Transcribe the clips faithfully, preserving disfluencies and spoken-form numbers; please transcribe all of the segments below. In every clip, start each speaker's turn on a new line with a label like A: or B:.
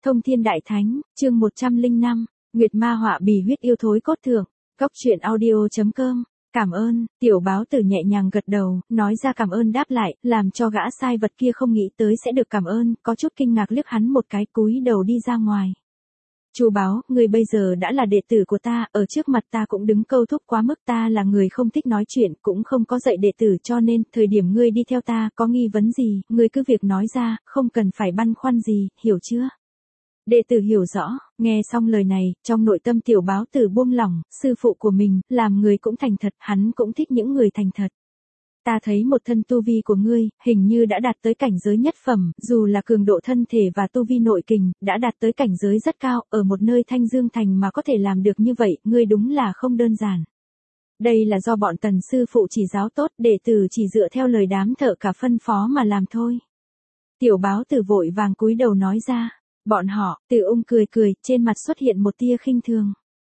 A: Thông Thiên Đại Thánh, chương một trăm lẻ năm, Nguyệt Ma Họa Bì Huyết Yêu Thối Cốt Thượng, Cốc Truyện Audio chấm com. Cảm ơn, tiểu báo tử nhẹ nhàng gật đầu, nói ra cảm ơn đáp lại, làm cho gã sai vật kia không nghĩ tới sẽ được cảm ơn, có chút kinh ngạc liếc hắn một cái, cúi đầu đi ra ngoài. Chu báo, ngươi bây giờ đã là đệ tử của ta, ở trước mặt ta cũng đứng câu thúc quá mức, ta là người không thích nói chuyện, cũng không có dạy đệ tử, cho nên, thời điểm ngươi đi theo ta, có nghi vấn gì, ngươi cứ việc nói ra, không cần phải băn khoăn gì, hiểu chưa? Đệ tử hiểu rõ, nghe xong lời này, trong nội tâm tiểu báo tử buông lỏng, sư phụ của mình, làm người cũng thành thật, hắn cũng thích những người thành thật. Ta thấy một thân tu vi của ngươi, hình như đã đạt tới cảnh giới nhất phẩm, dù là cường độ thân thể và tu vi nội kình, đã đạt tới cảnh giới rất cao, ở một nơi Thanh Dương Thành mà có thể làm được như vậy, ngươi đúng là không đơn giản. Đây là do bọn tần sư phụ chỉ giáo tốt, đệ tử chỉ dựa theo lời đám thợ cả phân phó mà làm thôi. Tiểu báo tử vội vàng cúi đầu nói ra, bọn họ, Từ Ung cười cười, trên mặt xuất hiện một tia khinh thường.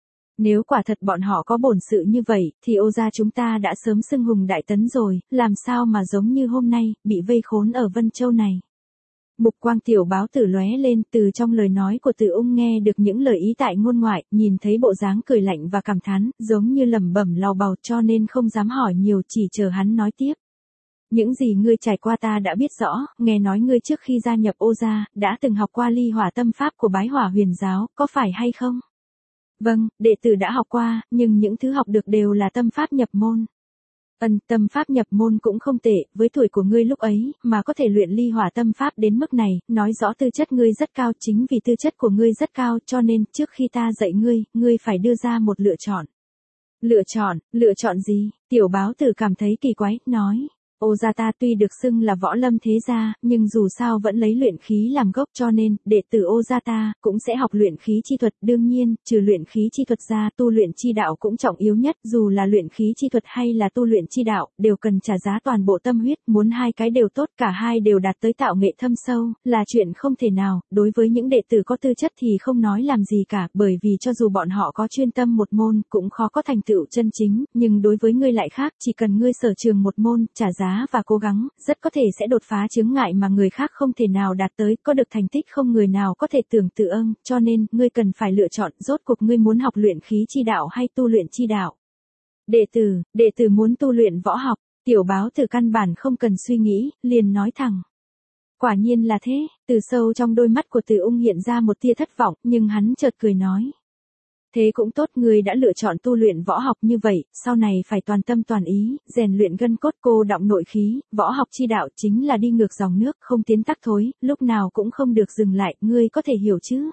A: Nếu quả thật bọn họ có bổn sự như vậy, thì Ô gia chúng ta đã sớm xưng hùng đại tấn rồi, làm sao mà giống như hôm nay, bị vây khốn ở Vân Châu này. Mục quang tiểu báo tử lóe lên, từ trong lời nói của Từ Ung nghe được những lời ý tại ngôn ngoại, nhìn thấy bộ dáng cười lạnh và cảm thán, giống như lẩm bẩm lầu bầu, cho nên không dám hỏi nhiều, chỉ chờ hắn nói tiếp. Những gì ngươi trải qua ta đã biết rõ, nghe nói ngươi trước khi gia nhập Ô gia, đã từng học qua ly hỏa tâm pháp của Bái Hỏa Huyền giáo, có phải hay không? Vâng, đệ tử đã học qua, nhưng những thứ học được đều là tâm pháp nhập môn. Ân, tâm pháp nhập môn cũng không tệ, với tuổi của ngươi lúc ấy, mà có thể luyện ly hỏa tâm pháp đến mức này, nói rõ tư chất ngươi rất cao, chính vì tư chất của ngươi rất cao, cho nên, trước khi ta dạy ngươi, ngươi phải đưa ra một lựa chọn. Lựa chọn, lựa chọn gì? Tiểu báo tử cảm thấy kỳ quái, nói. Ô gia ta tuy được xưng là võ lâm thế gia, nhưng dù sao vẫn lấy luyện khí làm gốc, cho nên, đệ tử Ô gia ta, cũng sẽ học luyện khí chi thuật, đương nhiên, trừ luyện khí chi thuật ra, tu luyện chi đạo cũng trọng yếu nhất, dù là luyện khí chi thuật hay là tu luyện chi đạo, đều cần trả giá toàn bộ tâm huyết, muốn hai cái đều tốt, cả hai đều đạt tới tạo nghệ thâm sâu, là chuyện không thể nào, đối với những đệ tử có tư chất thì không nói làm gì cả, bởi vì cho dù bọn họ có chuyên tâm một môn, cũng khó có thành tựu chân chính, nhưng đối với ngươi lại khác, chỉ cần ngươi sở trường một môn, trả giá và cố gắng, rất có thể sẽ đột phá chướng ngại mà người khác không thể nào đạt tới, có được thành tích không người nào có thể tưởng tự ưng, cho nên, ngươi cần phải lựa chọn, rốt cuộc ngươi muốn học luyện khí chi đạo hay tu luyện chi đạo. Đệ tử, đệ tử muốn tu luyện võ học, tiểu báo tử căn bản không cần suy nghĩ, liền nói thẳng. Quả nhiên là thế, từ sâu trong đôi mắt của Từ Ung hiện ra một tia thất vọng, nhưng hắn chợt cười nói. Thế cũng tốt, ngươi đã lựa chọn tu luyện võ học như vậy, sau này phải toàn tâm toàn ý, rèn luyện gân cốt cô đọng nội khí, võ học chi đạo chính là đi ngược dòng nước, không tiến tắc thối, lúc nào cũng không được dừng lại, ngươi có thể hiểu chứ?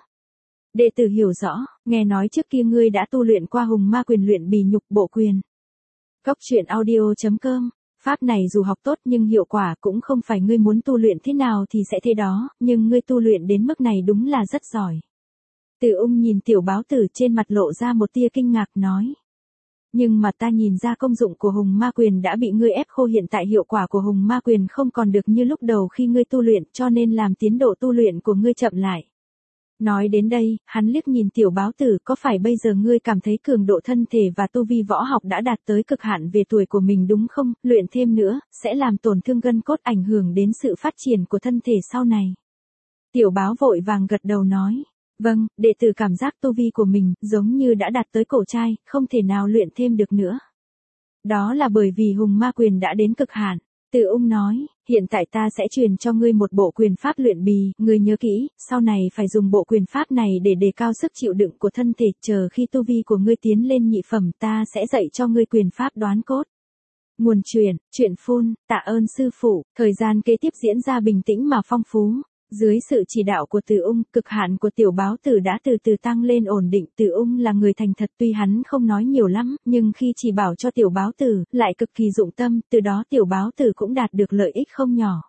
A: Đệ tử hiểu rõ, nghe nói trước kia ngươi đã tu luyện qua hùng ma quyền luyện bì nhục bộ quyền. Cốc Truyện Audio chấm com. Pháp này dù học tốt nhưng hiệu quả cũng không phải ngươi muốn tu luyện thế nào thì sẽ thế đó, nhưng ngươi tu luyện đến mức này đúng là rất giỏi. Từ Ung nhìn tiểu báo tử, trên mặt lộ ra một tia kinh ngạc, nói. Nhưng mà ta nhìn ra công dụng của hùng ma quyền đã bị ngươi ép khô, hiện tại hiệu quả của hùng ma quyền không còn được như lúc đầu khi ngươi tu luyện, cho nên làm tiến độ tu luyện của ngươi chậm lại. Nói đến đây, hắn liếc nhìn tiểu báo tử, có phải bây giờ ngươi cảm thấy cường độ thân thể và tu vi võ học đã đạt tới cực hạn về tuổi của mình đúng không? Luyện thêm nữa, sẽ làm tổn thương gân cốt, ảnh hưởng đến sự phát triển của thân thể sau này. Tiểu báo vội vàng gật đầu nói. Vâng, đệ tử cảm giác tu vi của mình, giống như đã đạt tới cổ trai, không thể nào luyện thêm được nữa. Đó là bởi vì hùng ma quyền đã đến cực hạn. Từ Ung nói, hiện tại ta sẽ truyền cho ngươi một bộ quyền pháp luyện bì, ngươi nhớ kỹ, sau này phải dùng bộ quyền pháp này để đề cao sức chịu đựng của thân thể, chờ khi tu vi của ngươi tiến lên nhị phẩm ta sẽ dạy cho ngươi quyền pháp đoán cốt. Nguồn truyền, truyện phun, tạ ơn sư phụ, thời gian kế tiếp diễn ra bình tĩnh mà phong phú. Dưới sự chỉ đạo của Từ Ung, cực hạn của tiểu báo tử đã từ từ tăng lên ổn định. Từ Ung là người thành thật, tuy hắn không nói nhiều lắm, nhưng khi chỉ bảo cho tiểu báo tử, lại cực kỳ dụng tâm, từ đó tiểu báo tử cũng đạt được lợi ích không nhỏ.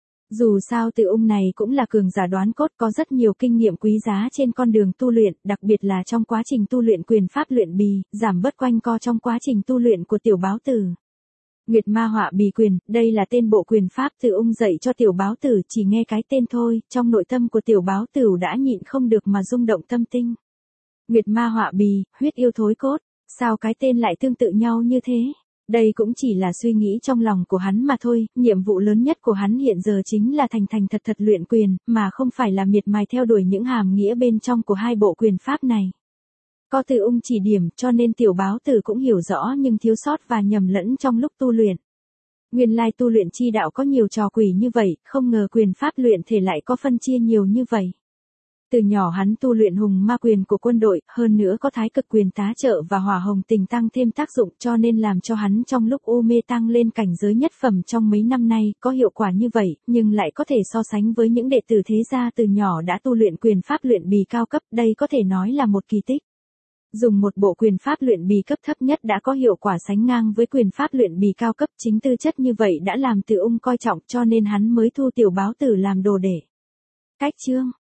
A: Dù sao Từ Ung này cũng là cường giả đoán cốt, có rất nhiều kinh nghiệm quý giá trên con đường tu luyện, đặc biệt là trong quá trình tu luyện quyền pháp luyện bì, giảm bớt quanh co trong quá trình tu luyện của tiểu báo tử. Nguyệt Ma Họa Bì Quyền, đây là tên bộ quyền pháp Từ Ung dạy cho tiểu báo tử, chỉ nghe cái tên thôi, trong nội tâm của tiểu báo tử đã nhịn không được mà rung động tâm tinh. Nguyệt Ma Họa Bì, huyết yêu thối cốt, sao cái tên lại tương tự nhau như thế? Đây cũng chỉ là suy nghĩ trong lòng của hắn mà thôi, nhiệm vụ lớn nhất của hắn hiện giờ chính là thành thành thật thật luyện quyền, mà không phải là miệt mài theo đuổi những hàm nghĩa bên trong của hai bộ quyền pháp này. Có Từ Ung chỉ điểm cho nên tiểu báo tử cũng hiểu rõ nhưng thiếu sót và nhầm lẫn trong lúc tu luyện. Nguyên lai tu luyện chi đạo có nhiều trò quỷ như vậy, không ngờ quyền pháp luyện thể lại có phân chia nhiều như vậy. Từ nhỏ hắn tu luyện hùng ma quyền của quân đội, hơn nữa có thái cực quyền tá trợ và hỏa hồng tình tăng thêm tác dụng cho nên làm cho hắn trong lúc u mê tăng lên cảnh giới nhất phẩm trong mấy năm nay, có hiệu quả như vậy, nhưng lại có thể so sánh với những đệ tử thế gia từ nhỏ đã tu luyện quyền pháp luyện bì cao cấp, đây có thể nói là một kỳ tích. Dùng một bộ quyền pháp luyện bì cấp thấp nhất đã có hiệu quả sánh ngang với quyền pháp luyện bì cao cấp, chính tư chất như vậy đã làm Từ Ung coi trọng cho nên hắn mới thu tiểu báo tử làm đồ đệ. Cách chương